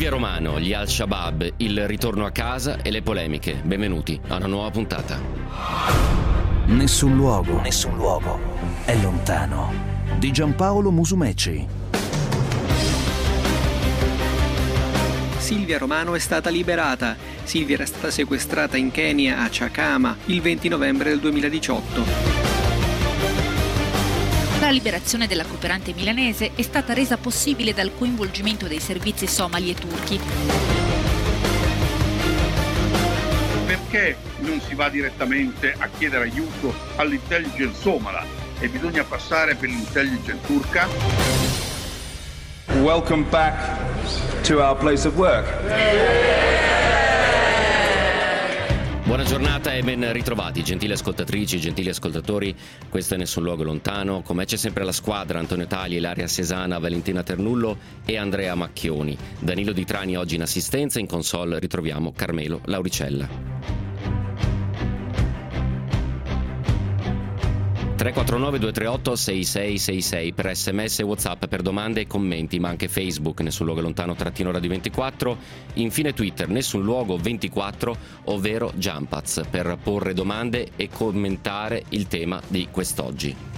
Silvia Romano, gli Al-Shabaab, il ritorno a casa e le polemiche. Benvenuti a una nuova puntata. Nessun luogo è lontano. Di Giampaolo Musumeci. Silvia Romano è stata liberata. Silvia era stata sequestrata in Kenya a Chakama il 20 novembre del 2018. La liberazione della cooperante milanese è stata resa possibile dal coinvolgimento dei servizi somali e turchi. Perché non si va direttamente a chiedere aiuto all'intelligence somala e bisogna passare per l'intelligence turca? Welcome back to our place of work. Buona giornata e ben ritrovati, gentili ascoltatrici, gentili ascoltatori. Questo è Nessun Luogo Lontano. Con me c'è sempre la squadra: Antonio Tagli, Ilaria Sesana, Valentina Ternullo e Andrea Macchioni. Danilo Di Trani oggi in assistenza. In console ritroviamo Carmelo Lauricella. 349-238-6666 per sms e whatsapp, per domande e commenti, ma anche Facebook Nessun Luogo Lontano _radio 24, infine Twitter Nessun Luogo 24, ovvero Jumpaz, per porre domande e commentare il tema di quest'oggi.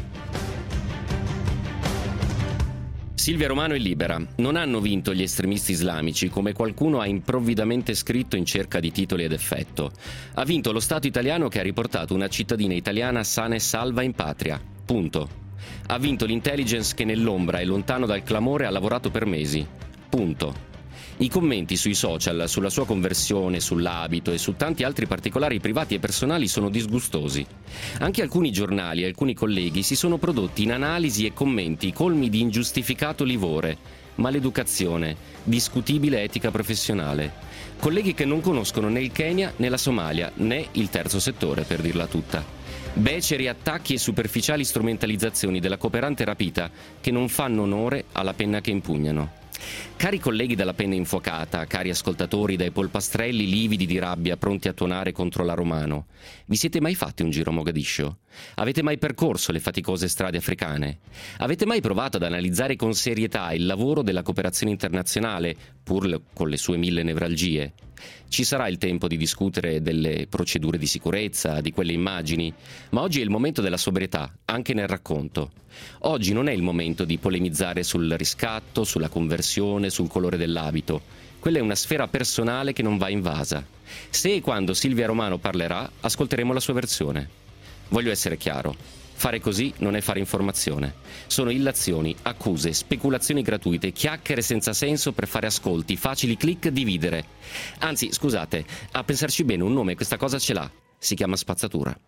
Silvia Romano è libera. Non hanno vinto gli estremisti islamici, come qualcuno ha improvvidamente scritto in cerca di titoli ed effetto. Ha vinto lo Stato italiano, che ha riportato una cittadina italiana sana e salva in patria. Punto. Ha vinto l'intelligence che nell'ombra e lontano dal clamore ha lavorato per mesi. Punto. I commenti sui social sulla sua conversione, sull'abito e su tanti altri particolari privati e personali sono disgustosi. Anche alcuni giornali e alcuni colleghi si sono prodotti in analisi e commenti colmi di ingiustificato livore, maleducazione, discutibile etica professionale. Colleghi che non conoscono né il Kenya né la Somalia né il terzo settore, per dirla tutta. Beceri attacchi e superficiali strumentalizzazioni della cooperante rapita che non fanno onore alla penna che impugnano. Cari colleghi dalla penna infuocata, cari ascoltatori dai polpastrelli lividi di rabbia pronti a tuonare contro la Romano, vi siete mai fatti un giro a Mogadiscio? Avete mai percorso le faticose strade africane? Avete mai provato ad analizzare con serietà il lavoro della cooperazione internazionale, pur con le sue 1000 nevralgie? Ci sarà il tempo di discutere delle procedure di sicurezza, di quelle immagini, ma oggi è il momento della sobrietà, anche nel racconto. Oggi non è il momento di polemizzare sul riscatto, sulla conversione, sul colore dell'abito. Quella è una sfera personale che non va invasa. Se e quando Silvia Romano parlerà, ascolteremo la sua versione. Voglio essere chiaro. Fare così non è fare informazione. Sono illazioni, accuse, speculazioni gratuite, chiacchiere senza senso per fare ascolti, facili click, dividere. Anzi, scusate, a pensarci bene, un nome questa cosa ce l'ha. Si chiama spazzatura.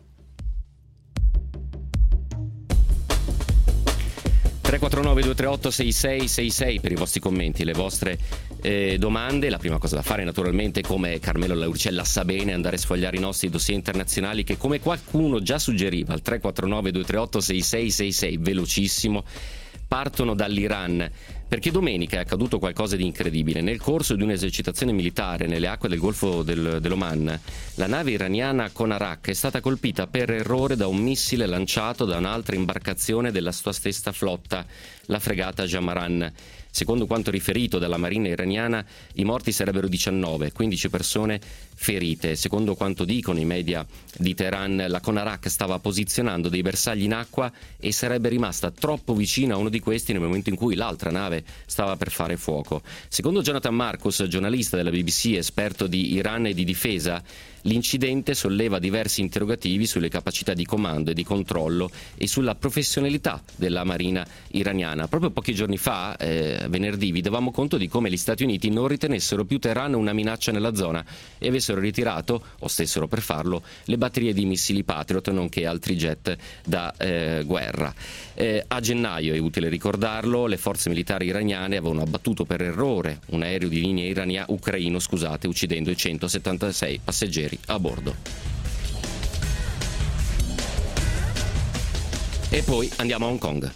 349-238-6666 per i vostri commenti, le vostre domande. La prima cosa da fare, naturalmente, come Carmelo Lauricella sa bene, è andare a sfogliare i nostri dossier internazionali che, come qualcuno già suggeriva, al 349-238-6666, velocissimo, partono dall'Iran, perché domenica è accaduto qualcosa di incredibile. Nel corso di un'esercitazione militare nelle acque del Golfo dell'Oman, la nave iraniana Konarak è stata colpita per errore da un missile lanciato da un'altra imbarcazione della sua stessa flotta, la fregata Jamaran. Secondo quanto riferito dalla marina iraniana, i morti sarebbero 19, 15 persone ferite. Secondo quanto dicono i media di Teheran, la Konarak stava posizionando dei bersagli in acqua e sarebbe rimasta troppo vicina a uno di questi nel momento in cui l'altra nave stava per fare fuoco. Secondo Jonathan Marcus, giornalista della BBC, esperto di Iran e di difesa, l'incidente solleva diversi interrogativi sulle capacità di comando e di controllo e sulla professionalità della marina iraniana. Proprio pochi giorni fa, venerdì, vi davamo conto di come gli Stati Uniti non ritenessero più Teheran una minaccia nella zona e avessero ritirato, o stessero per farlo, le batterie di missili Patriot, nonché altri jet da guerra. A gennaio, è utile ricordarlo, le forze militari iraniane avevano abbattuto per errore un aereo di linea ucraino, uccidendo i 176 passeggeri a bordo. E poi andiamo a Hong Kong.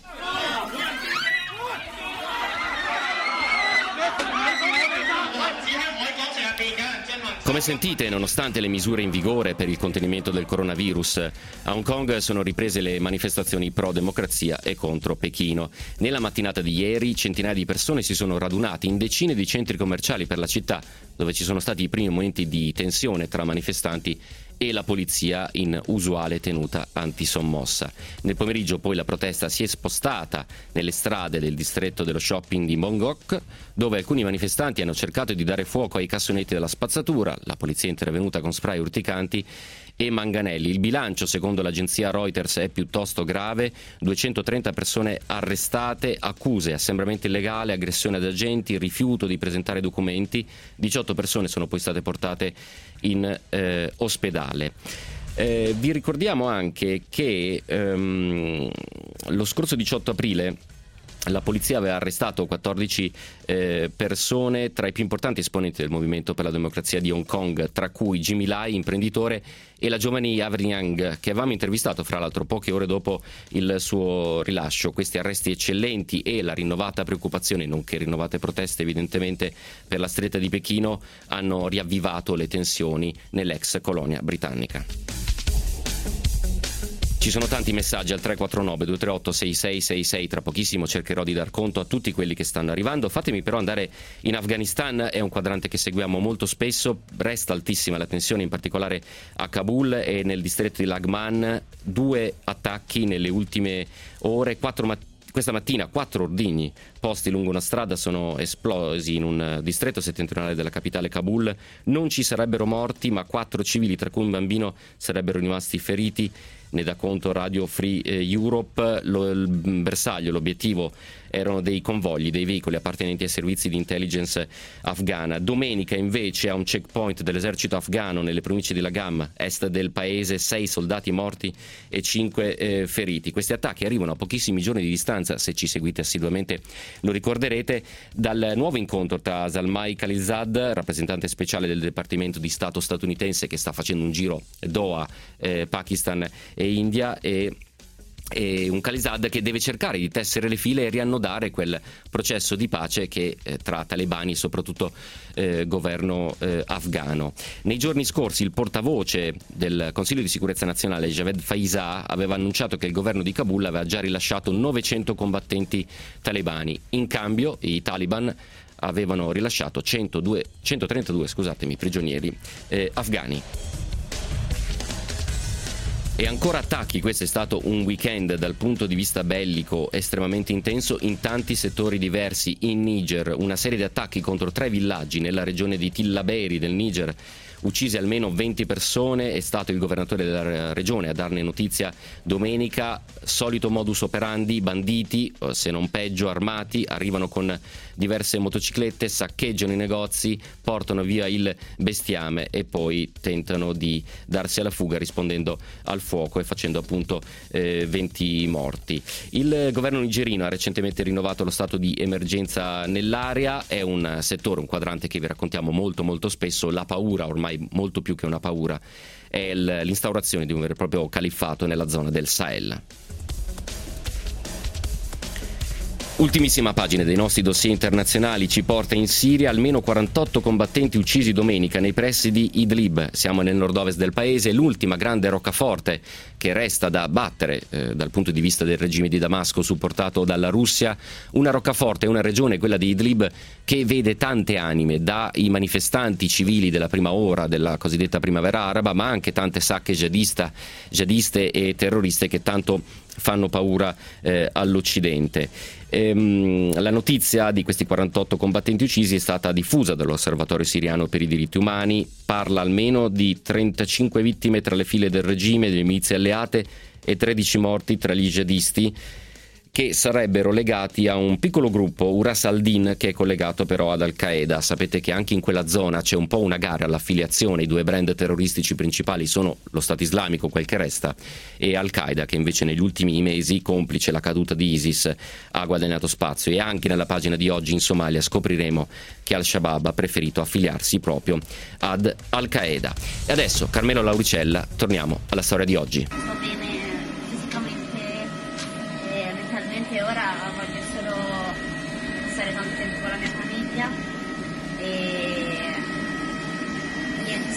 Come sentite, nonostante le misure in vigore per il contenimento del coronavirus, a Hong Kong sono riprese le manifestazioni pro-democrazia e contro Pechino. Nella mattinata di ieri centinaia di persone si sono radunate in decine di centri commerciali per la città, dove ci sono stati i primi momenti di tensione tra manifestanti e la polizia in usuale tenuta antisommossa. Nel pomeriggio poi la protesta si è spostata nelle strade del distretto dello shopping di Mong Kok, dove alcuni manifestanti hanno cercato di dare fuoco ai cassonetti della spazzatura, la polizia è intervenuta con spray urticanti e manganelli. Il bilancio, secondo l'agenzia Reuters, è piuttosto grave: 230 persone arrestate, accuse, assembramento illegale, aggressione ad agenti, rifiuto di presentare documenti, 18 persone sono poi state portate in ospedale. Vi ricordiamo anche che lo scorso 18 aprile la polizia aveva arrestato 14 persone tra i più importanti esponenti del movimento per la democrazia di Hong Kong, tra cui Jimmy Lai, imprenditore, e la giovane Yavin Yang, che avevamo intervistato fra l'altro poche ore dopo il suo rilascio. Questi arresti eccellenti e la rinnovata preoccupazione, nonché rinnovate proteste evidentemente per la stretta di Pechino, hanno riavvivato le tensioni nell'ex colonia britannica. Ci sono tanti messaggi al 349-238-6666, tra pochissimo cercherò di dar conto a tutti quelli che stanno arrivando. Fatemi però andare in Afghanistan, è un quadrante che seguiamo molto spesso, resta altissima la tensione in particolare a Kabul e nel distretto di Laghman, 2 attacchi nelle ultime ore, questa mattina 4 ordigni posti lungo una strada sono esplosi in un distretto settentrionale della capitale Kabul. Non ci sarebbero morti, ma 4 civili, tra cui un bambino, sarebbero rimasti feriti. Ne dà conto Radio Free Europe. Il bersaglio, l'obiettivo erano dei convogli, dei veicoli appartenenti ai servizi di intelligence afghana. Domenica invece a un checkpoint dell'esercito afghano nelle province di Lagham, est del paese, 6 soldati morti e 5 feriti. Questi attacchi arrivano a pochissimi giorni di distanza, se ci seguite assiduamente lo ricorderete, dal nuovo incontro tra Zalmay Khalilzad, rappresentante speciale del Dipartimento di Stato statunitense che sta facendo un giro Doha, Pakistan e India, e un Khalilzad che deve cercare di tessere le file e riannodare quel processo di pace che tra talebani e soprattutto governo afghano. Nei giorni scorsi il portavoce del Consiglio di Sicurezza Nazionale, Javed Faizah, aveva annunciato che il governo di Kabul aveva già rilasciato 900 combattenti talebani. In cambio i Taliban avevano rilasciato 132 prigionieri afghani. E ancora attacchi. Questo è stato un weekend dal punto di vista bellico estremamente intenso in tanti settori diversi. In Niger una serie di attacchi contro 3 villaggi nella regione di Tillaberi del Niger, uccise almeno 20 persone, è stato il governatore della regione a darne notizia domenica. Solito modus operandi: banditi, se non peggio armati, arrivano con diverse motociclette, saccheggiano i negozi, portano via il bestiame e poi tentano di darsi alla fuga rispondendo al fuoco e facendo appunto 20 morti. Il governo nigerino ha recentemente rinnovato lo stato di emergenza nell'area. È un settore, un quadrante che vi raccontiamo molto spesso. La paura, ormai molto più che una paura, è l'instaurazione di un vero e proprio califfato nella zona del Sahel. Ultimissima pagina dei nostri dossier internazionali ci porta in Siria. Almeno 48 combattenti uccisi domenica nei pressi di Idlib. Siamo nel nord-ovest del paese, l'ultima grande roccaforte che resta da battere dal punto di vista del regime di Damasco supportato dalla Russia. Una roccaforte, una regione, quella di Idlib, che vede tante anime, dai manifestanti civili della prima ora della cosiddetta primavera araba, ma anche tante sacche jihadiste e terroriste che tanto fanno paura all'Occidente. La notizia di questi 48 combattenti uccisi è stata diffusa dall'Osservatorio siriano per i diritti umani. Parla almeno di 35 vittime tra le file del regime, delle milizie alleate, e 13 morti tra gli jihadisti, che sarebbero legati a un piccolo gruppo, Uras al-Din, che è collegato però ad Al-Qaeda. Sapete che anche in quella zona c'è un po' una gara all'affiliazione. I 2 brand terroristici principali sono lo Stato Islamico, quel che resta, e Al-Qaeda, che invece negli ultimi mesi, complice la caduta di ISIS, ha guadagnato spazio. E anche nella pagina di oggi in Somalia scopriremo che Al-Shabaab ha preferito affiliarsi proprio ad Al-Qaeda. E adesso, Carmelo Lauricella, torniamo alla storia di oggi. Ora voglio solo passare tanto tempo con la mia famiglia e niente,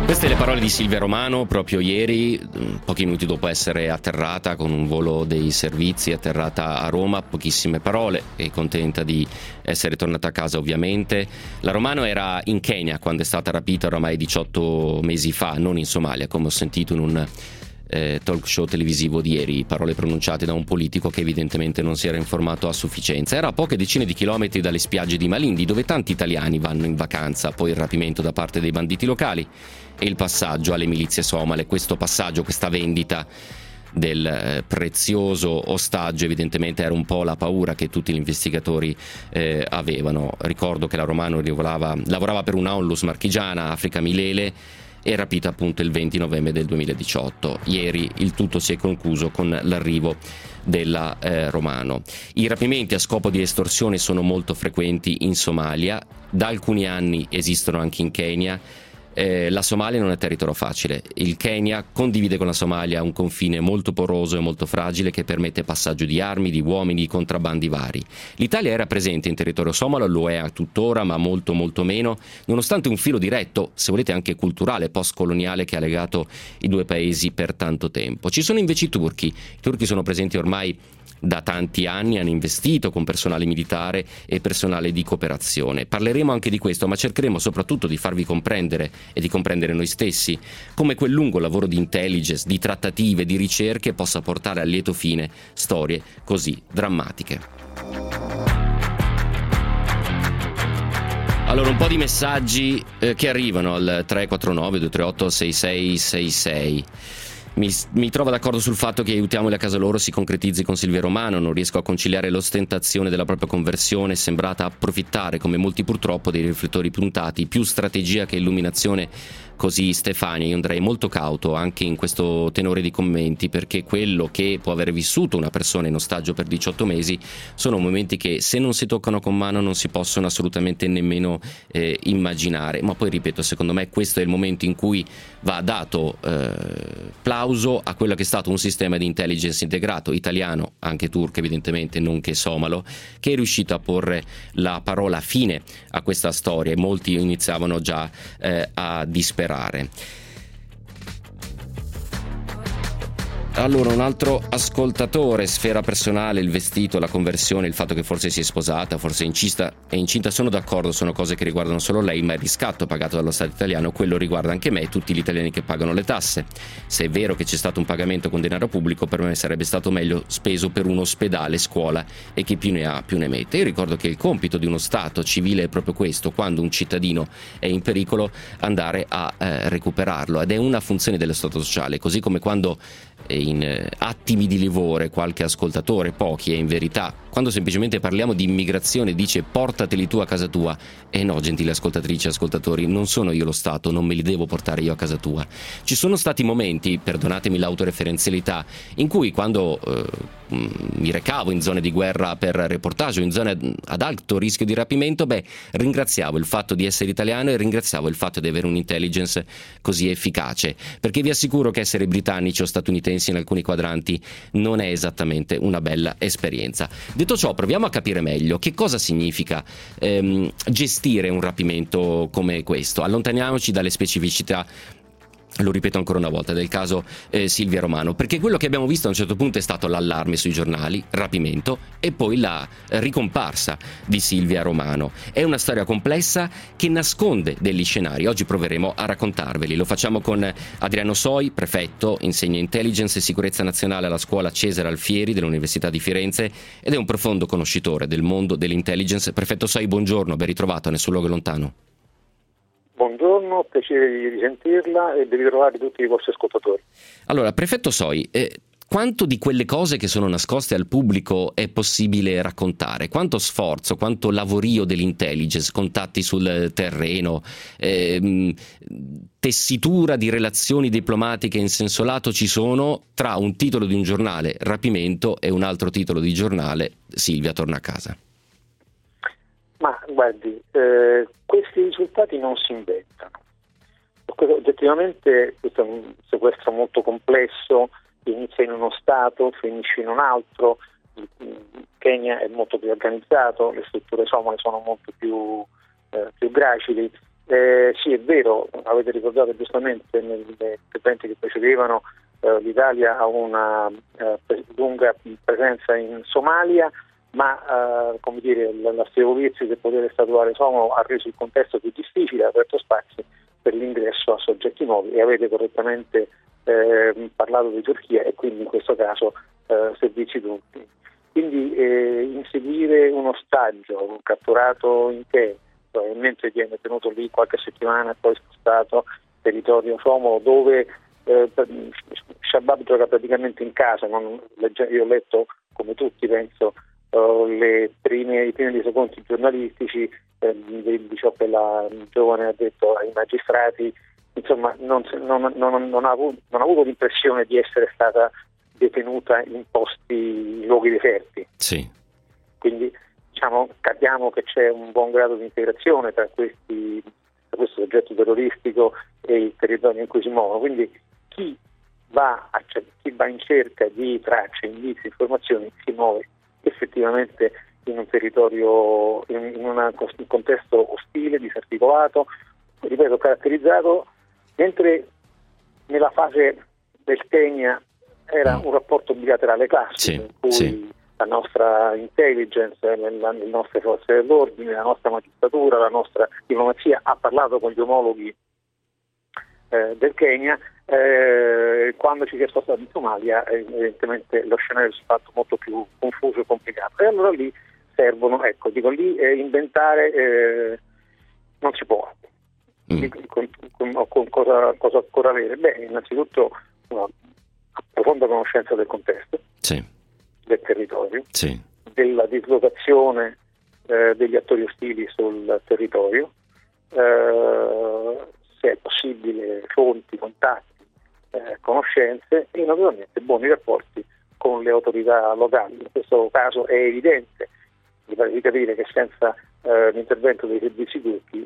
Queste le parole di Silvia Romano proprio ieri, pochi minuti dopo essere atterrata con un volo dei servizi, atterrata a Roma, pochissime parole, e contenta di essere tornata a casa ovviamente. La Romano era in Kenya quando è stata rapita oramai 18 mesi fa, non in Somalia, come ho sentito in un talk show televisivo di ieri, parole pronunciate da un politico che evidentemente non si era informato a sufficienza. Era a poche decine di chilometri dalle spiagge di Malindi, dove tanti italiani vanno in vacanza, poi il rapimento da parte dei banditi locali e il passaggio alle milizie somale. Questo passaggio, questa vendita del prezioso ostaggio evidentemente era un po' la paura che tutti gli investigatori avevano. Ricordo che la Romano lavorava per una onlus marchigiana, Africa Milele, e rapita appunto il 20 novembre del 2018. Ieri il tutto si è concluso con l'arrivo della Romano. I rapimenti a scopo di estorsione sono molto frequenti in Somalia, da alcuni anni esistono anche in Kenya. La Somalia non è territorio facile. Il Kenya condivide con la Somalia un confine molto poroso e molto fragile che permette passaggio di armi, di uomini, di contrabbandi vari. L'Italia era presente in territorio somalo, lo è tuttora, ma molto molto meno, nonostante un filo diretto, se volete anche culturale, post-coloniale, che ha legato i due paesi per tanto tempo. Ci sono invece i turchi. I turchi sono presenti ormai da tanti anni, hanno investito con personale militare e personale di cooperazione. Parleremo anche di questo, ma cercheremo soprattutto di farvi comprendere e di comprendere noi stessi come quel lungo lavoro di intelligence, di trattative, di ricerche possa portare a lieto fine storie così drammatiche. Allora, un po' di messaggi che arrivano al 349 238 6666. Mi trovo d'accordo sul fatto che aiutiamoli a casa loro si concretizzi con Silvia Romano. Non riesco a conciliare l'ostentazione della propria conversione, sembrata approfittare, come molti purtroppo, dei riflettori puntati, più strategia che illuminazione. Così Stefania, io andrei molto cauto anche in questo tenore di commenti, perché quello che può aver vissuto una persona in ostaggio per 18 mesi sono momenti che, se non si toccano con mano, non si possono assolutamente nemmeno immaginare. Ma poi ripeto, secondo me questo è il momento in cui va dato plauso a quello che è stato un sistema di intelligence integrato italiano, anche turco evidentemente, nonché somalo, che è riuscito a porre la parola fine a questa storia, e molti iniziavano già a disperare. Allora, un altro ascoltatore, sfera personale, il vestito, la conversione, il fatto che forse si è sposata, forse è incinta, sono d'accordo, sono cose che riguardano solo lei, ma il riscatto pagato dallo Stato italiano, quello riguarda anche me e tutti gli italiani che pagano le tasse. Se è vero che c'è stato un pagamento con denaro pubblico, per me sarebbe stato meglio speso per un ospedale, scuola, e chi più ne ha più ne mette. Io ricordo che il compito di uno Stato civile è proprio questo: quando un cittadino è in pericolo, andare a recuperarlo, ed è una funzione dello Stato sociale, così come quando in attimi di livore qualche ascoltatore, pochi in verità, quando semplicemente parliamo di immigrazione, dice portateli tu a casa tua. E no, gentili ascoltatrici e ascoltatori, non sono io lo Stato, non me li devo portare io a casa tua. Ci sono stati momenti, perdonatemi l'autoreferenzialità, in cui quando mi recavo in zone di guerra per reportage o in zone ad alto rischio di rapimento, ringraziavo il fatto di essere italiano e ringraziavo il fatto di avere un'intelligence così efficace, perché vi assicuro che essere britannici o statunitensi in alcuni quadranti non è esattamente una bella esperienza. Detto ciò, proviamo a capire meglio che cosa significa gestire un rapimento come questo. Allontaniamoci dalle specificità, lo ripeto ancora una volta, del caso Silvia Romano, perché quello che abbiamo visto a un certo punto è stato l'allarme sui giornali, rapimento, e poi la ricomparsa di Silvia Romano. È una storia complessa che nasconde degli scenari. Oggi proveremo a raccontarveli. Lo facciamo con Adriano Soi, prefetto, insegna intelligence e sicurezza nazionale alla scuola Cesare Alfieri dell'Università di Firenze ed è un profondo conoscitore del mondo dell'intelligence. Prefetto Soi, buongiorno, ben ritrovato a Nessun Luogo Lontano. Buongiorno, piacere di risentirla e di ritrovare tutti i vostri ascoltatori. Allora, prefetto Soi, quanto di quelle cose che sono nascoste al pubblico è possibile raccontare? Quanto sforzo, quanto lavorio dell'intelligence, contatti sul terreno, tessitura di relazioni diplomatiche in senso lato ci sono tra un titolo di un giornale, rapimento, e un altro titolo di giornale, Silvia torna a casa? Ma guardi, questi risultati non si inventano. Oggettivamente questo è un sequestro molto complesso, inizia in uno Stato, finisce in un altro. Il Kenya è molto più organizzato, le strutture somale sono molto più gracili Sì, è vero, avete ricordato giustamente negli interventi che precedevano, l'Italia ha una lunga presenza in Somalia, ma come dire, l'affievolirsi del potere statuale somalo ha reso il contesto più difficile, ha aperto spazi per l'ingresso a soggetti nuovi, e avete correttamente parlato di Turchia e quindi in questo caso servizi turchi. Quindi inseguire un ostaggio catturato in Kenya, probabilmente viene tenuto lì qualche settimana e poi spostato territorio somalo, dove Shabab gioca praticamente in casa. Io ho letto, come tutti penso, i primi resoconti giornalistici di ciò che la giovane ha detto ai magistrati. Insomma, non ha avuto l'impressione di essere stata detenuta in luoghi deserti. Sì. Quindi capiamo che c'è un buon grado di integrazione tra questo soggetto terroristico e il territorio in cui si muovono. Quindi chi va in cerca di tracce, indizi, informazioni, si muove effettivamente in un territorio, in un contesto ostile, disarticolato, ripeto, caratterizzato, mentre nella fase del Kenya era un rapporto bilaterale classico, in cui la nostra intelligence, le nostre forze dell'ordine, la nostra magistratura, la nostra diplomazia ha parlato con gli omologhi del Kenya. Quando ci si è spostati in Somalia, evidentemente lo scenario si è fatto molto più confuso e complicato, e allora lì servono, inventare non si può. Con cosa occorre avere? Beh, innanzitutto una profonda conoscenza del contesto, del territorio, della dislocazione degli attori ostili sul territorio, se è possibile fonti, contatti, conoscenze, e naturalmente buoni rapporti con le autorità locali. In questo caso è evidente, mi pare di capire, che senza l'intervento dei servizi turchi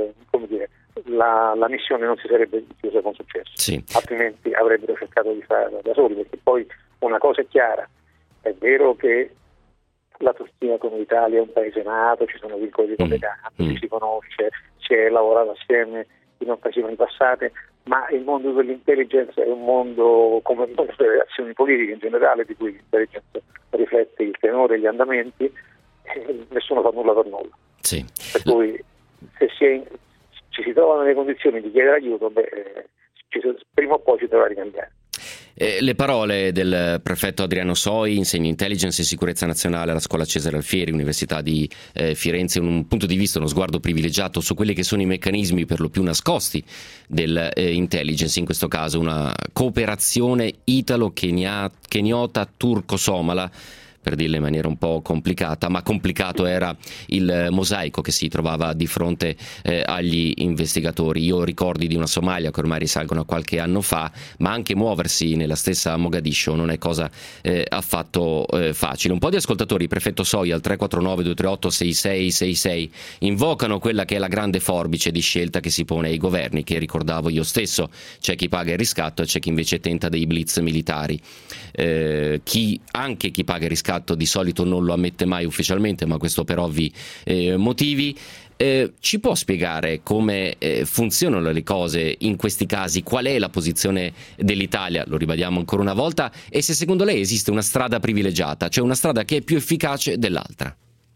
la missione non si sarebbe chiusa con successo, altrimenti avrebbero cercato di farla da soli, perché poi una cosa è chiara: è vero che la Turchia come l'Italia è un paese nato, ci sono vincoli collegati, ci si conosce, si è lavorato assieme in occasioni passate, ma il mondo dell'intelligence è un mondo, come il mondo delle relazioni politiche in generale, di cui l'intelligence riflette il tenore e gli andamenti, e nessuno fa nulla per nulla. Per cui se ci si trovano nelle condizioni di chiedere aiuto, prima o poi si dovrà ricambiare. Le parole del prefetto Adriano Soi, insegna Intelligence e Sicurezza Nazionale alla Scuola Cesare Alfieri, Università di Firenze, un punto di vista, uno sguardo privilegiato su quelli che sono i meccanismi per lo più nascosti dell'intelligence, in questo caso una cooperazione italo-keniota turco-somala, per dirla in maniera un po' complicata, ma complicato era il mosaico che si trovava di fronte agli investigatori. Io ricordi di una Somalia che ormai risalgono a qualche anno fa, ma anche muoversi nella stessa Mogadiscio non è cosa affatto facile. Un po' di ascoltatori, prefetto Soi, al 349-238-6666, invocano quella che è la grande forbice di scelta che si pone ai governi, che ricordavo io stesso: c'è chi paga il riscatto e c'è chi invece tenta dei blitz militari. Anche chi paga il riscatto di solito non lo ammette mai ufficialmente, ma questo per ovvi motivi. Ci può spiegare come funzionano le cose in questi casi? Qual è la posizione dell'Italia? Lo ribadiamo ancora una volta. E se secondo lei esiste una strada privilegiata, cioè una strada che è più efficace dell'altra?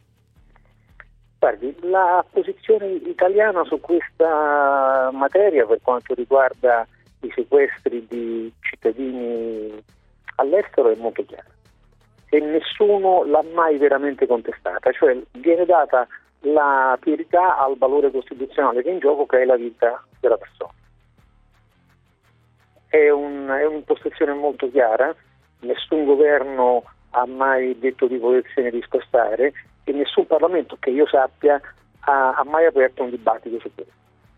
Guardi, la posizione italiana su questa materia, per quanto riguarda i sequestri di cittadini all'estero, è molto chiara. E nessuno l'ha mai veramente contestata, cioè viene data la priorità al valore costituzionale che è in gioco, che è la vita della persona. È un'impostazione molto chiara, nessun governo ha mai detto di volersene discostare e nessun Parlamento, che io sappia, ha mai aperto un dibattito su questo.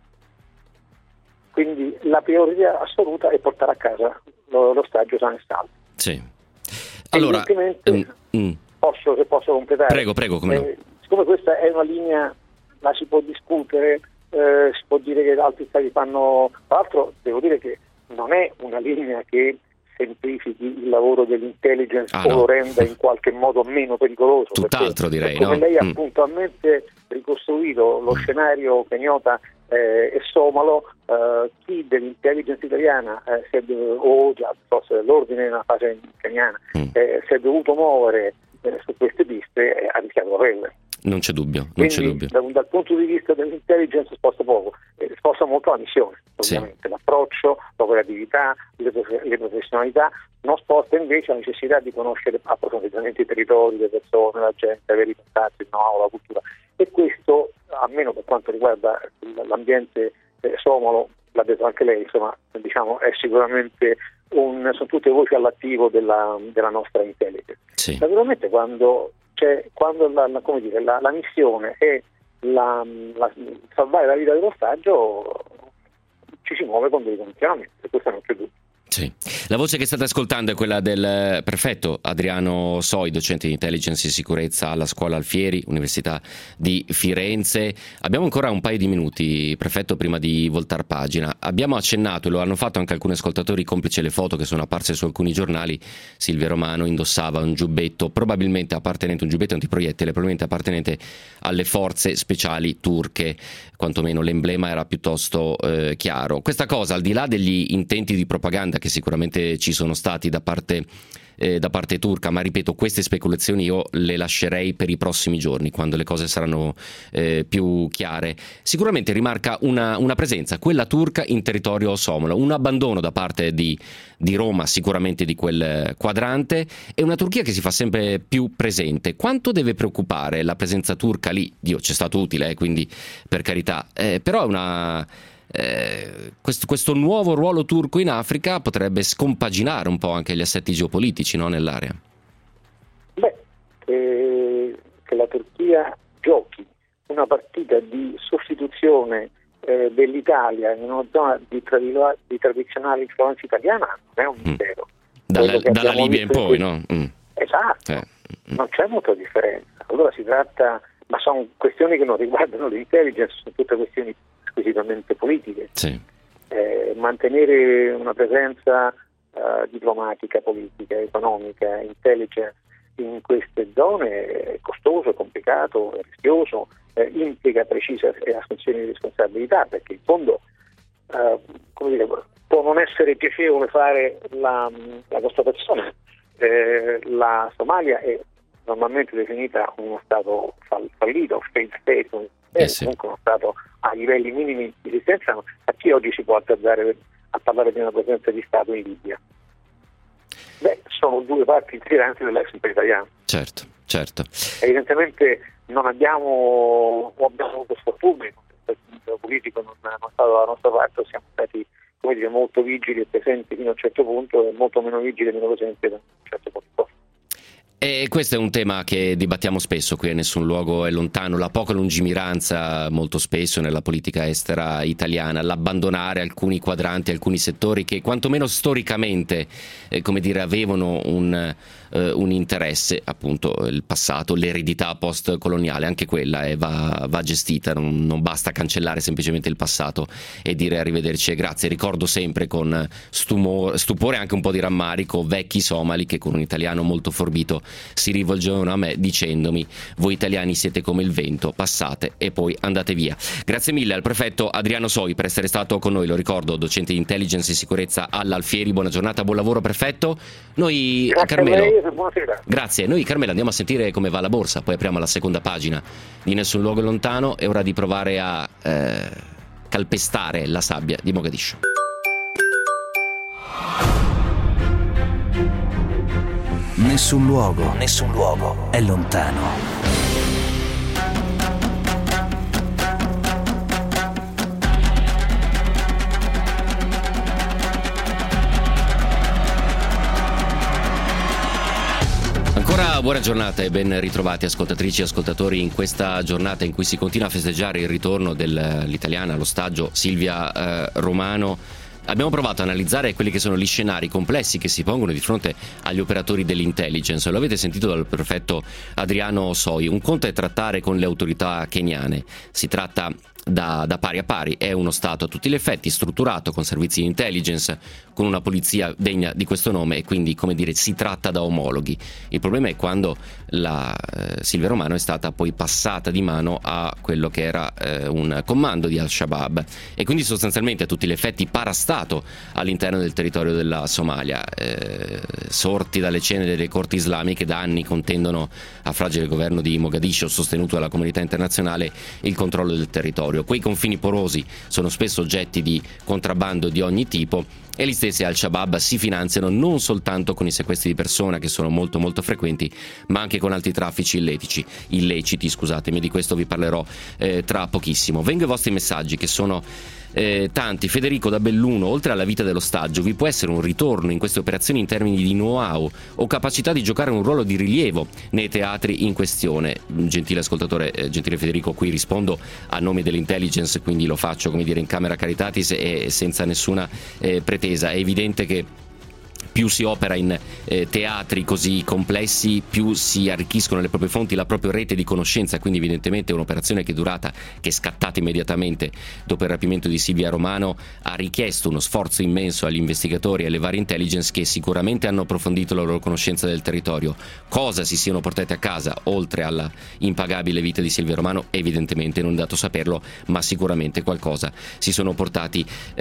Quindi la priorità assoluta è portare a casa l'ostaggio sano e salvo. Allora, se posso completare. Prego, come no. Siccome questa è una linea, la si può discutere, si può dire che altri stati fanno. Tra l'altro devo dire che non è una linea che semplifichi il lavoro dell'intelligence o lo renda in qualche modo meno pericoloso. Tutt'altro, perché, direi, come no? lei ha puntualmente ricostruito lo scenario kenyota e somalo, chi dell'intelligence italiana o già forse dell'ordine nella fase keniana si è dovuto muovere su queste piste ha rischiato la pelle. Non c'è dubbio. Quindi dal punto di vista dell'intelligence sposta poco, sposta molto la missione, ovviamente, l'approccio, l'operatività, le professionalità, non sposta invece la necessità di conoscere approfonditamente i territori, le persone, la gente, avere i contatti, il know-how, la cultura. E questo, almeno per quanto riguarda l'ambiente somalo, l'ha detto anche lei, insomma, diciamo, è sicuramente sono tutte voci all'attivo della nostra intelligence. Sì. Naturalmente quando la missione è salvare la vita dell'ostaggio, ci si muove con dei condizionamenti, questo non c'è dubbio. Sì. La voce che state ascoltando è quella del prefetto Adriano Soi, docente di intelligence e sicurezza alla Scuola Alfieri, Università di Firenze. Abbiamo ancora un paio di minuti, prefetto, prima di voltar pagina. Abbiamo accennato, e lo hanno fatto anche alcuni ascoltatori, complice le foto che sono apparse su alcuni giornali. Silvia Romano indossava un giubbetto, probabilmente appartenente, un giubbetto antiproiettile, probabilmente appartenente alle forze speciali turche, quantomeno l'emblema era piuttosto chiaro. Questa cosa, al di là degli intenti di propaganda che sicuramente ci sono stati da parte turca, ma ripeto, queste speculazioni io le lascerei per i prossimi giorni, quando le cose saranno più chiare. Sicuramente rimarca una presenza, quella turca, in territorio somalo, un abbandono da parte di Roma, sicuramente di quel quadrante, e una Turchia che si fa sempre più presente. Quanto deve preoccupare la presenza turca lì? Dio, c'è stato utile, quindi per carità, però è questo nuovo ruolo turco in Africa potrebbe scompaginare un po' anche gli assetti geopolitici, no, nell'area. Che la Turchia giochi una partita di sostituzione dell'Italia in una zona di tradizionale influenza italiana non è un mistero. Dalla Libia in poi, no? Esatto, non c'è molta differenza. Allora si tratta, ma sono questioni che non riguardano l'intelligence, sono tutte questioni squisitamente politiche. Sì. Mantenere una presenza diplomatica, politica, economica, intelligence in queste zone è costoso, è complicato, è rischioso, implica precise assunzioni di responsabilità, perché in fondo può non essere piacevole fare la constatazione. La Somalia è normalmente definita uno stato fallito, failed state, comunque uno stato a livelli minimi di esistenza. A chi oggi si può azzardare a parlare di una presenza di Stato in Libia? Sono due parti integranti dell'ex impero italiano. Certo. Evidentemente non abbiamo avuto sfortuna, il politico non è stato dalla nostra parte, siamo stati molto vigili e presenti fino a un certo punto, e molto meno vigili e meno presenti da un certo punto. E questo è un tema che dibattiamo spesso qui a Nessun Luogo è Lontano, la poca lungimiranza molto spesso nella politica estera italiana, l'abbandonare alcuni quadranti, alcuni settori che quantomeno storicamente avevano un interesse, appunto il passato, l'eredità post-coloniale, anche quella va gestita, non basta cancellare semplicemente il passato e dire arrivederci e grazie. Ricordo sempre con stupore e anche un po' di rammarico vecchi somali che con un italiano molto forbito si rivolgevano a me dicendomi: voi italiani siete come il vento, passate e poi andate via. Grazie mille al prefetto Adriano Soi per essere stato con noi, lo ricordo, docente di intelligence e sicurezza all'Alfieri. Buona giornata, buon lavoro prefetto. Noi Carmelo, buonasera. Grazie, noi Carmelo andiamo a sentire come va la borsa, poi apriamo la seconda pagina di Nessun Luogo Lontano. È ora di provare a calpestare la sabbia di Mogadiscio. Nessun luogo è lontano. Ancora buona giornata e ben ritrovati ascoltatrici e ascoltatori in questa giornata in cui si continua a festeggiare il ritorno dell'italiana all'ostaggio Silvia Romano. Abbiamo provato a analizzare quelli che sono gli scenari complessi che si pongono di fronte agli operatori dell'intelligence. Lo avete sentito dal prefetto Adriano Soi. Un conto è trattare con le autorità keniane, si tratta da pari a pari. È uno Stato a tutti gli effetti, strutturato, con servizi di intelligence, con una polizia degna di questo nome, e quindi, come dire, si tratta da omologhi. Il problema è quando la Silvia Romano è stata poi passata di mano a quello che era un comando di Al-Shabaab, e quindi sostanzialmente a tutti gli effetti parastato all'interno del territorio della Somalia, sorti dalle ceneri delle corti islamiche, da anni contendono a fragile il governo di Mogadiscio, sostenuto dalla comunità internazionale, il controllo del territorio. Quei confini porosi sono spesso oggetti di contrabbando di ogni tipo, e gli stessi Al-Shabaab si finanziano non soltanto con i sequestri di persona, che sono molto molto frequenti, ma anche con altri traffici illeciti, scusatemi, di questo vi parlerò tra pochissimo. Vengo ai vostri messaggi, che sono tanti. Federico da Belluno: oltre alla vita dell'ostaggio, vi può essere un ritorno in queste operazioni in termini di know-how o capacità di giocare un ruolo di rilievo nei teatri in questione? Gentile ascoltatore, gentile Federico, qui rispondo a nome dell'intelligence, quindi lo faccio, come dire, in camera caritatis e senza nessuna pretesa. È evidente che più si opera in teatri così complessi, più si arricchiscono le proprie fonti, la propria rete di conoscenza. Quindi evidentemente un'operazione che è scattata immediatamente dopo il rapimento di Silvia Romano, ha richiesto uno sforzo immenso agli investigatori e alle varie intelligence, che sicuramente hanno approfondito la loro conoscenza del territorio. Cosa si siano portati a casa, oltre alla impagabile vita di Silvia Romano, evidentemente non è dato saperlo, ma sicuramente qualcosa si sono portati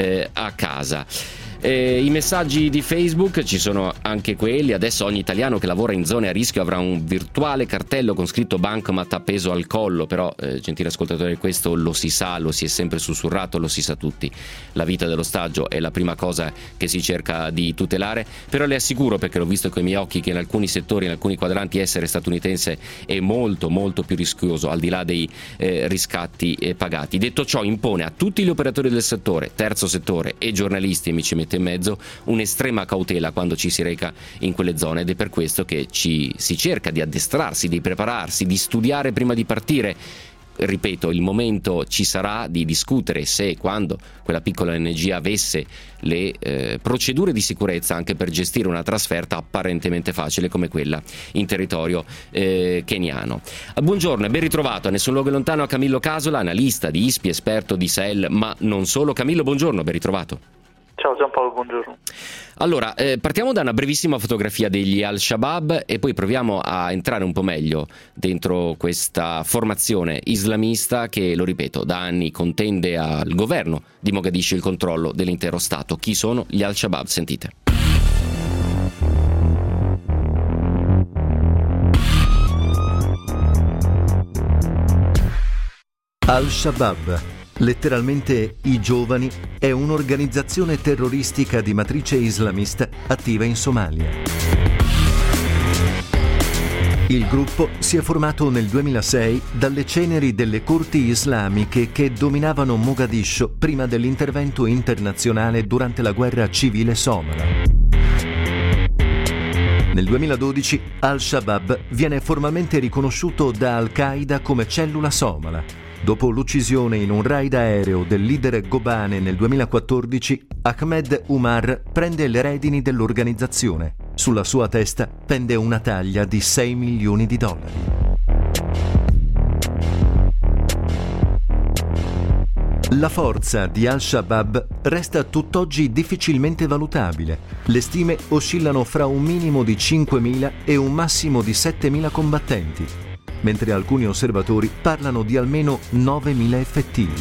a casa. I messaggi di Facebook ci sono anche quelli. Adesso ogni italiano che lavora in zone a rischio avrà un virtuale cartello con scritto bancomat appeso al collo. Però, gentile ascoltatore, questo lo si sa, lo si è sempre sussurrato, lo si sa tutti. La vita dell'ostaggio è la prima cosa che si cerca di tutelare, però le assicuro, perché l'ho visto con i miei occhi, che in alcuni settori, in alcuni quadranti, essere statunitense è molto molto più rischioso, al di là dei riscatti pagati. Detto ciò, impone a tutti gli operatori del settore, terzo settore e giornalisti, e mi ci metto in mezzo, un'estrema cautela quando ci si reca in quelle zone, ed è per questo che si cerca di addestrarsi, di prepararsi, di studiare prima di partire. Ripeto, il momento ci sarà di discutere se e quando quella piccola ONG avesse le procedure di sicurezza anche per gestire una trasferta apparentemente facile come quella in territorio keniano. Buongiorno e ben ritrovato a Nessun Luogo Lontano a Camillo Casola, analista di ISPI, esperto di Sahel, ma non solo. Camillo, buongiorno, ben ritrovato. Ciao Giampaolo, buongiorno. Allora, partiamo da una brevissima fotografia degli Al-Shabaab e poi proviamo a entrare un po' meglio dentro questa formazione islamista che, lo ripeto, da anni contende al governo di Mogadiscio il controllo dell'intero Stato. Chi sono gli Al-Shabaab? Sentite. Al-Shabaab, letteralmente i giovani, è un'organizzazione terroristica di matrice islamista attiva in Somalia. Il gruppo si è formato nel 2006 dalle ceneri delle corti islamiche che dominavano Mogadiscio prima dell'intervento internazionale durante la guerra civile somala. Nel 2012 Al-Shabaab viene formalmente riconosciuto da Al-Qaeda come cellula somala. Dopo l'uccisione in un raid aereo del leader Gobane nel 2014, Ahmed Umar prende le redini dell'organizzazione. Sulla sua testa pende una taglia di $6 milioni. La forza di Al-Shabaab resta tutt'oggi difficilmente valutabile. Le stime oscillano fra un minimo di 5.000 e un massimo di 7.000 combattenti, mentre alcuni osservatori parlano di almeno 9.000 effettivi.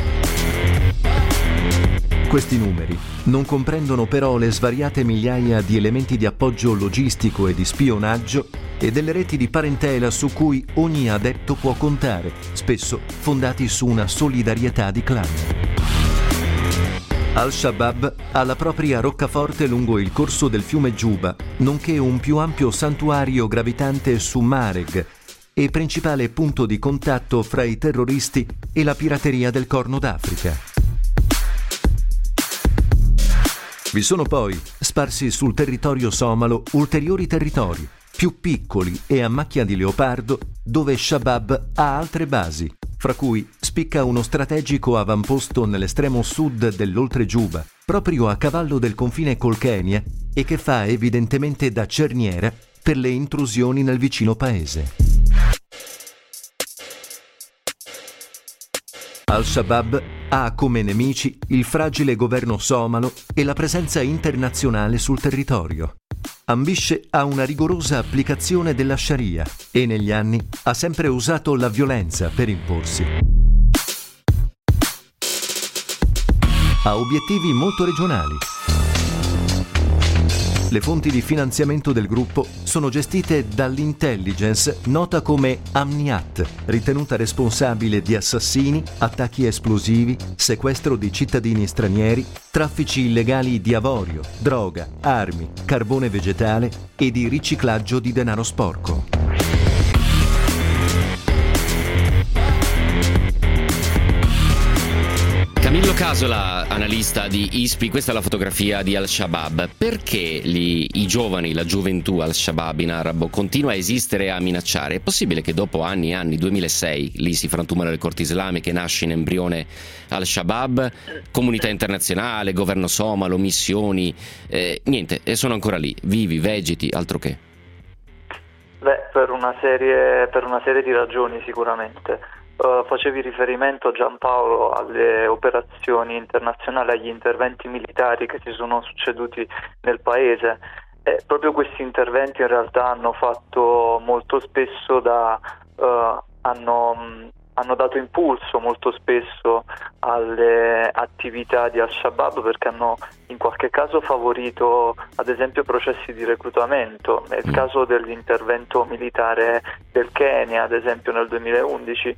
Questi numeri non comprendono però le svariate migliaia di elementi di appoggio logistico e di spionaggio e delle reti di parentela su cui ogni adepto può contare, spesso fondati su una solidarietà di clan. Al-Shabaab ha la propria roccaforte lungo il corso del fiume Giuba, nonché un più ampio santuario gravitante su Mareg, e principale punto di contatto fra i terroristi e la pirateria del Corno d'Africa. Vi sono poi, sparsi sul territorio somalo, ulteriori territori, più piccoli e a macchia di leopardo, dove Shabaab ha altre basi, fra cui spicca uno strategico avamposto nell'estremo sud dell'oltregiuba, proprio a cavallo del confine col Kenya, e che fa evidentemente da cerniera per le intrusioni nel vicino paese. Al-Shabaab ha come nemici il fragile governo somalo e la presenza internazionale sul territorio. Ambisce a una rigorosa applicazione della Sharia e negli anni ha sempre usato la violenza per imporsi. Ha obiettivi molto regionali. Le fonti di finanziamento del gruppo sono gestite dall'intelligence nota come Amniat, ritenuta responsabile di assassini, attacchi esplosivi, sequestro di cittadini stranieri, traffici illegali di avorio, droga, armi, carbone vegetale e di riciclaggio di denaro sporco. Camillo Casola, analista di ISPI, questa è la fotografia di Al-Shabaab. Perché i giovani, la gioventù Al-Shabaab in arabo, continua a esistere e a minacciare? È possibile che dopo anni e anni, 2006, lì si frantumano le corti islamiche, nasce in embrione Al-Shabaab, comunità internazionale, governo somalo, missioni, niente, e sono ancora lì, vivi, vegeti, altro che? Beh, per una serie di ragioni sicuramente. Facevi riferimento, Giampaolo, alle operazioni internazionali, agli interventi militari che si sono succeduti nel paese. Proprio questi interventi in realtà hanno fatto molto spesso hanno dato impulso molto spesso alle attività di Al-Shabaab, perché hanno in qualche caso favorito ad esempio processi di reclutamento. Nel caso dell'intervento militare del Kenya, ad esempio nel 2011,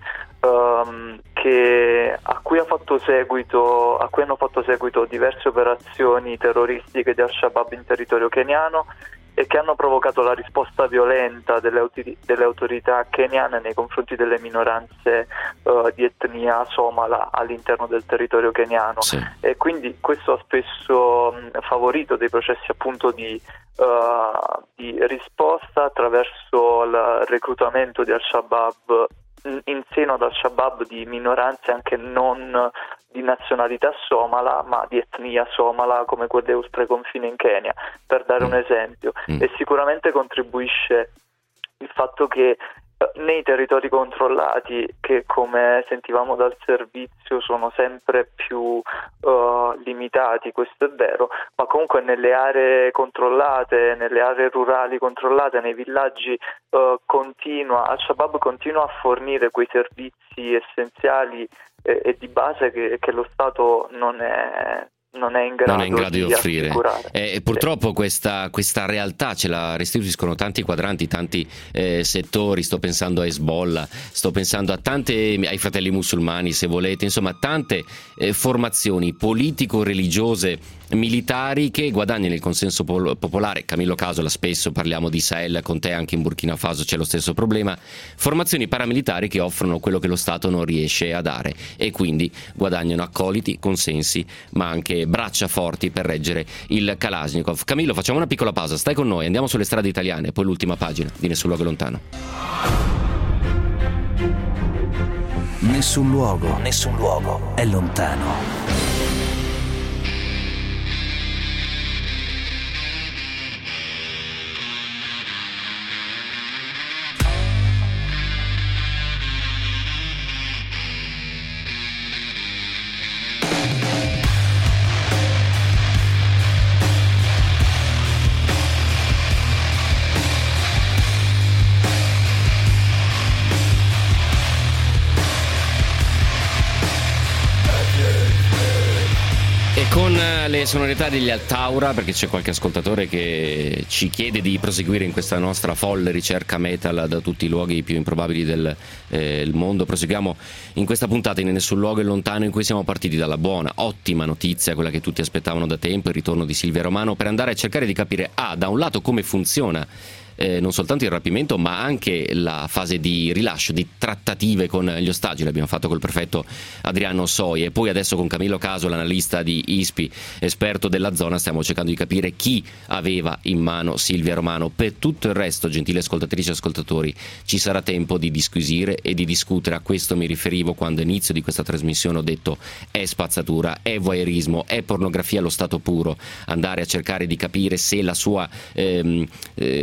a cui hanno fatto seguito diverse operazioni terroristiche di Al-Shabaab in territorio keniano e che hanno provocato la risposta violenta delle autorità keniane nei confronti delle minoranze di etnia somala all'interno del territorio keniano. Sì. E quindi questo ha spesso favorito dei processi appunto di risposta attraverso il reclutamento di Al-Shabaab in seno ad Al-Shabaab di minoranze anche non di nazionalità somala ma di etnia somala, come quelle oltre confine in Kenya, per dare un esempio. E sicuramente contribuisce il fatto che nei territori controllati, che come sentivamo dal servizio sono sempre più limitati, questo è vero, ma comunque nelle aree controllate, nelle aree rurali controllate, nei villaggi Al-Shabaab continua a fornire quei servizi essenziali e di base che lo Stato non è in grado di offrire. Assicurare. Purtroppo questa realtà ce la restituiscono tanti quadranti, tanti settori. Sto pensando a Hezbollah, sto pensando ai fratelli musulmani, se volete, insomma tante formazioni politico-religiose, militari, che guadagnano il consenso popolare. Camillo Casola, spesso parliamo di Sahel, con te anche in Burkina Faso c'è lo stesso problema. Formazioni paramilitari che offrono quello che lo Stato non riesce a dare e quindi guadagnano accoliti, consensi, ma anche braccia forti per reggere il Kalashnikov. Camillo, facciamo una piccola pausa, stai con noi, andiamo sulle strade italiane, poi l'ultima pagina di Nessun luogo lontano. Nessun luogo è lontano. Con le sonorità degli Altaura, perché c'è qualche ascoltatore che ci chiede di proseguire in questa nostra folle ricerca metal da tutti i luoghi più improbabili del mondo. Proseguiamo in questa puntata in Nessun luogo è lontano, in cui siamo partiti dalla buona, ottima notizia, quella che tutti aspettavano da tempo, il ritorno di Silvia Romano, per andare a cercare di capire da un lato come funziona non soltanto il rapimento ma anche la fase di rilascio, di trattative con gli ostaggi. L'abbiamo fatto col prefetto Adriano Soi e poi adesso con Camillo Casola, analista di ISPI, esperto della zona, stiamo cercando di capire chi aveva in mano Silvia Romano. Per tutto il resto, gentili ascoltatrici e ascoltatori, ci sarà tempo di disquisire e di discutere. A questo mi riferivo quando all'inizio di questa trasmissione ho detto è spazzatura, è voyeurismo, è pornografia allo stato puro, andare a cercare di capire se la sua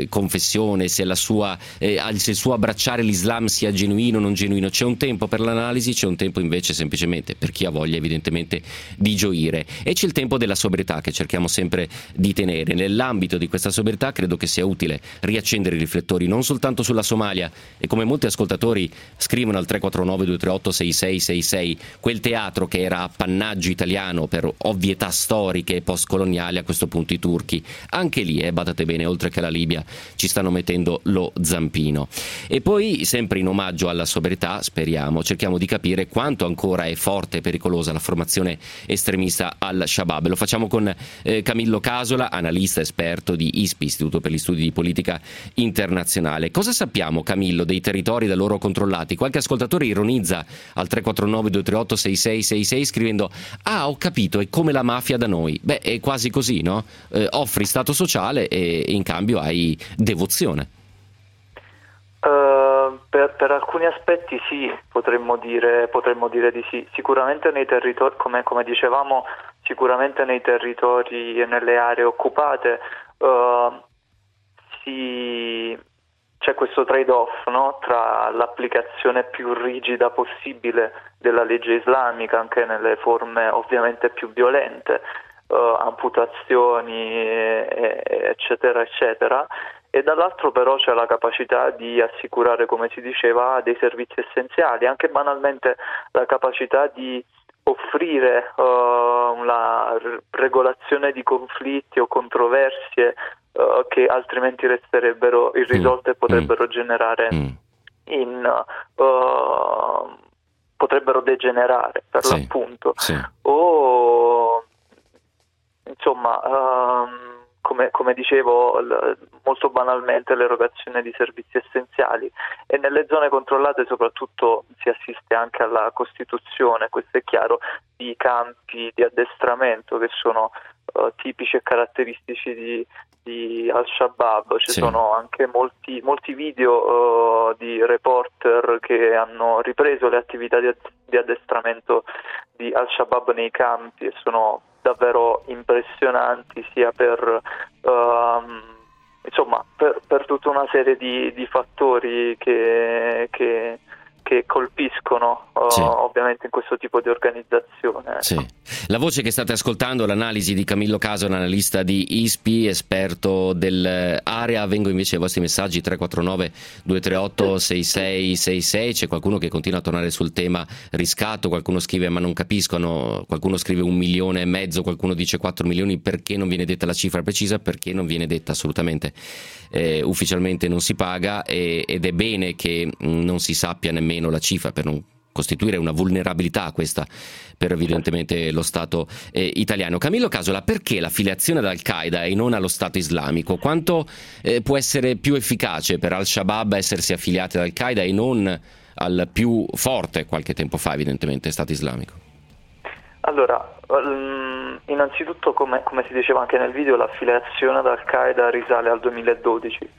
confessione, se il suo abbracciare l'Islam sia genuino o non genuino. C'è un tempo per l'analisi, c'è un tempo invece semplicemente per chi ha voglia evidentemente di gioire, e c'è il tempo della sobrietà che cerchiamo sempre di tenere. Nell'ambito di questa sobrietà credo che sia utile riaccendere i riflettori non soltanto sulla Somalia, e come molti ascoltatori scrivono al 349 238 6666, quel teatro che era appannaggio italiano per ovvietà storiche e postcoloniali, a questo punto i turchi, anche lì, badate bene, oltre che alla Libia ci stanno mettendo lo zampino. E poi, sempre in omaggio alla sobrietà, speriamo, cerchiamo di capire quanto ancora è forte e pericolosa la formazione estremista al-Shabaab. Lo facciamo con Camillo Casola, analista esperto di ISPI, Istituto per gli Studi di Politica Internazionale. Cosa sappiamo, Camillo, dei territori da loro controllati? Qualche ascoltatore ironizza al 349 238 6666 scrivendo: ah, ho capito, è come la mafia da noi. Beh, è quasi così, no? Offri stato sociale e in cambio hai devozione. Per alcuni aspetti sì, potremmo dire di sì. Sicuramente nei territori, come dicevamo, sicuramente nei territori e nelle aree occupate c'è questo trade-off, no? Tra l'applicazione più rigida possibile della legge islamica, anche nelle forme ovviamente più violente, amputazioni eccetera eccetera, e dall'altro però c'è la capacità di assicurare, come si diceva, dei servizi essenziali, anche banalmente la capacità di offrire una regolazione di conflitti o controversie che altrimenti resterebbero irrisolte e potrebbero generare potrebbero degenerare per l'appunto, o insomma come dicevo, molto banalmente l'erogazione di servizi essenziali, e nelle zone controllate soprattutto si assiste anche alla costituzione, questo è chiaro, di campi di addestramento che sono tipici e caratteristici di Al-Shabaab. Ci sono anche molti video di reporter che hanno ripreso le attività di addestramento di Al-Shabaab nei campi, e sono davvero impressionanti, sia per tutta una serie di fattori che colpiscono ovviamente in questo tipo di organizzazione. La voce che state ascoltando, l'analisi di Camillo Casola, analista di ISPI, esperto dell'area. Vengo invece ai vostri messaggi 349 238 6666. C'è qualcuno che continua a tornare sul tema riscatto, qualcuno scrive ma non capiscono, qualcuno scrive 1,5 milioni, qualcuno dice 4 milioni. Perché non viene detta la cifra precisa? Perché non viene detta assolutamente, ufficialmente non si paga, ed è bene che non si sappia nemmeno la cifra per non costituire una vulnerabilità questa per evidentemente lo Stato italiano. Camillo Casola, perché l'affiliazione ad Al-Qaeda e non allo Stato islamico? Quanto può essere più efficace per Al-Shabaab essersi affiliati ad Al-Qaeda e non al più forte, qualche tempo fa evidentemente, Stato islamico? Allora, innanzitutto, come si diceva anche nel video, l'affiliazione ad Al-Qaeda risale al 2012,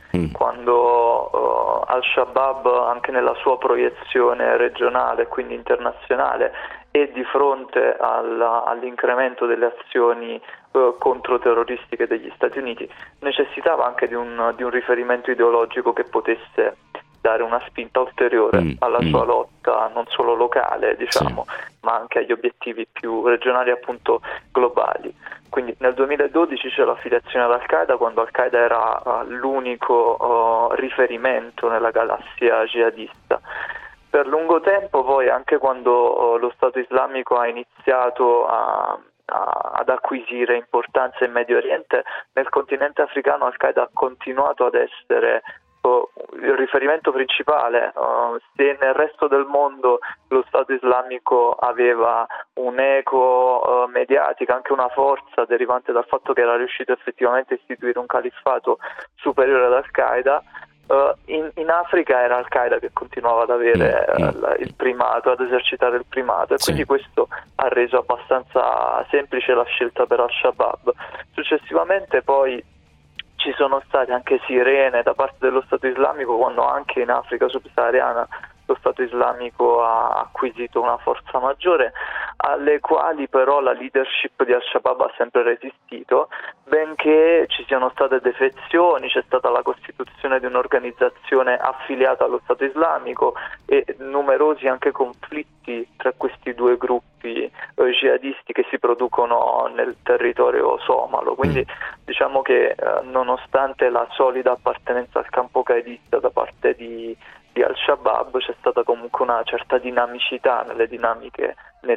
quando Al-Shabaab, anche nella sua proiezione regionale e quindi internazionale, e di fronte all'incremento delle azioni controterroristiche degli Stati Uniti, necessitava anche di un riferimento ideologico che potesse dare una spinta ulteriore alla sua lotta, non solo locale, diciamo, ma anche agli obiettivi più regionali, appunto globali. Quindi nel 2012 c'è l'affiliazione ad Al-Qaeda, quando Al-Qaeda era l'unico riferimento nella galassia jihadista. Per lungo tempo poi, anche quando lo Stato islamico ha iniziato ad acquisire importanza in Medio Oriente, nel continente africano Al-Qaeda ha continuato ad essere il riferimento principale. Se nel resto del mondo lo Stato islamico aveva un'eco mediatica, anche una forza derivante dal fatto che era riuscito effettivamente a istituire un califfato superiore ad Al-Qaeda, in Africa era Al-Qaeda che continuava ad avere il primato, ad esercitare il primato, e quindi questo ha reso abbastanza semplice la scelta per Al-Shabaab. Successivamente poi ci sono state anche sirene da parte dello Stato islamico quando anche in Africa subsahariana lo Stato islamico ha acquisito una forza maggiore, alle quali però la leadership di Al-Shabaab ha sempre resistito, benché ci siano state defezioni, c'è stata la costituzione di un'organizzazione affiliata allo Stato islamico e numerosi anche conflitti tra questi due gruppi jihadisti che si producono nel territorio somalo. Quindi diciamo che nonostante la solida appartenenza al campo qaedista da parte di Al-Shabaab, c'è stata comunque una certa dinamicità nelle dinamiche,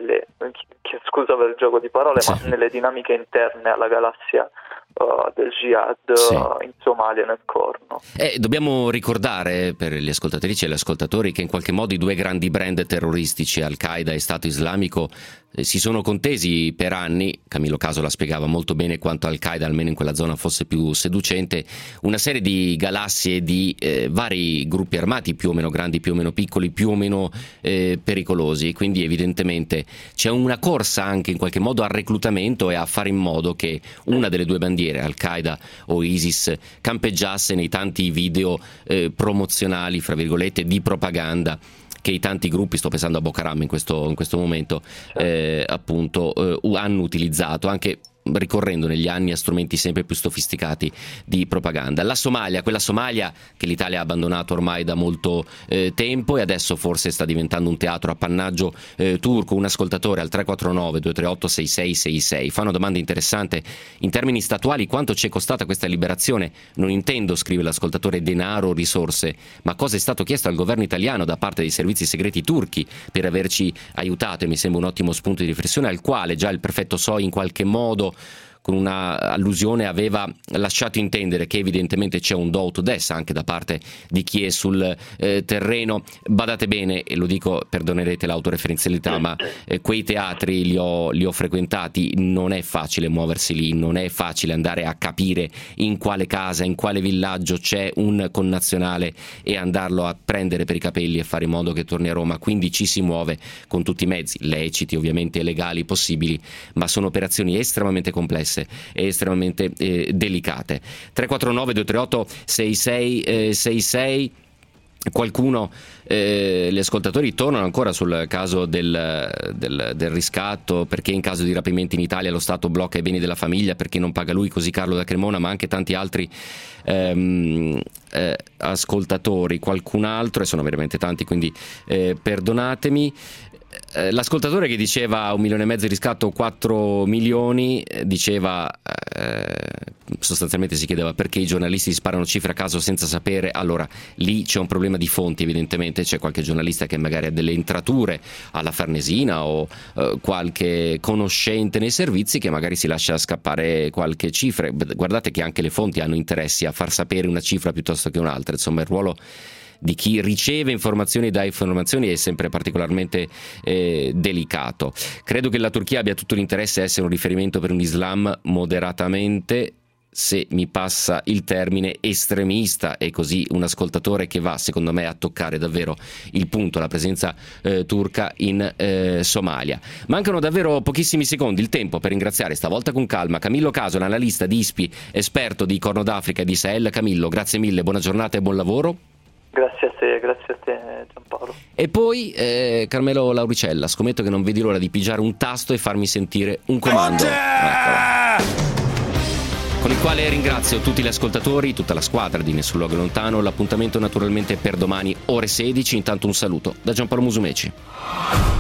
scusa per il gioco di parole, ma nelle dinamiche interne alla galassia del jihad in Somalia e nel Corno. Dobbiamo ricordare per gli ascoltatrici e gli ascoltatori che in qualche modo i due grandi brand terroristici, Al-Qaeda e Stato Islamico, si sono contesi per anni. Camillo Casola spiegava molto bene quanto Al-Qaeda, almeno in quella zona, fosse più seducente, una serie di galassie di vari gruppi armati, più o meno grandi, più o meno piccoli, più o meno pericolosi. Quindi evidentemente c'è una corsa anche in qualche modo al reclutamento e a fare in modo che una delle due bandiere, Al-Qaeda o ISIS, campeggiasse nei tanti video promozionali, fra virgolette, di propaganda che i tanti gruppi, sto pensando a Boko Haram in questo momento, hanno utilizzato, anche ricorrendo negli anni a strumenti sempre più sofisticati di propaganda. La Somalia, quella Somalia che l'Italia ha abbandonato ormai da molto tempo e adesso forse sta diventando un teatro appannaggio turco. Un ascoltatore al 349-238-6666 fa una domanda interessante in termini statuali: quanto ci è costata questa liberazione? Non intendo, scrive l'ascoltatore, denaro o risorse, ma cosa è stato chiesto al governo italiano da parte dei servizi segreti turchi per averci aiutato? E mi sembra un ottimo spunto di riflessione, al quale già il prefetto Soi in qualche modo, con una allusione, aveva lasciato intendere che evidentemente c'è un do to des anche da parte di chi è sul terreno. Badate bene, e lo dico, perdonerete l'autoreferenzialità, ma quei teatri li ho frequentati, non è facile muoversi lì, non è facile andare a capire in quale casa, in quale villaggio c'è un connazionale e andarlo a prendere per i capelli e fare in modo che torni a Roma. Quindi ci si muove con tutti i mezzi, leciti ovviamente e legali possibili, ma sono operazioni estremamente complesse e estremamente delicate. 349-238-6666. Qualcuno, gli ascoltatori tornano ancora sul caso del riscatto, perché in caso di rapimenti in Italia lo Stato blocca i beni della famiglia perché non paga lui, così Carlo da Cremona, ma anche tanti altri ascoltatori. Qualcun altro, e sono veramente tanti, quindi perdonatemi. L'ascoltatore che diceva 1,5 milioni di riscatto, 4 milioni, diceva sostanzialmente si chiedeva perché i giornalisti sparano cifre a caso senza sapere. Allora lì c'è un problema di fonti, evidentemente c'è qualche giornalista che magari ha delle entrature alla Farnesina o qualche conoscente nei servizi che magari si lascia scappare qualche cifra. Guardate che anche le fonti hanno interessi a far sapere una cifra piuttosto che un'altra, insomma il ruolo di chi riceve informazioni da informazioni è sempre particolarmente delicato. Credo che la Turchia abbia tutto l'interesse a essere un riferimento per un Islam moderatamente, se mi passa il termine, estremista. E così un ascoltatore che va, secondo me, a toccare davvero il punto, la presenza turca in Somalia. Mancano davvero pochissimi secondi, il tempo per ringraziare stavolta con calma Camillo Casola, analista di ISPI, esperto di Corno d'Africa e di Sahel. Camillo, grazie mille, buona giornata e buon lavoro. Grazie a te Giampaolo. E poi Carmelo Lauricella, scommetto che non vedi l'ora di pigiare un tasto e farmi sentire un comando, con il quale ringrazio tutti gli ascoltatori, tutta la squadra di Nessun Luogo Lontano. L'appuntamento naturalmente per domani ore 16. Intanto un saluto da Giampaolo Musumeci.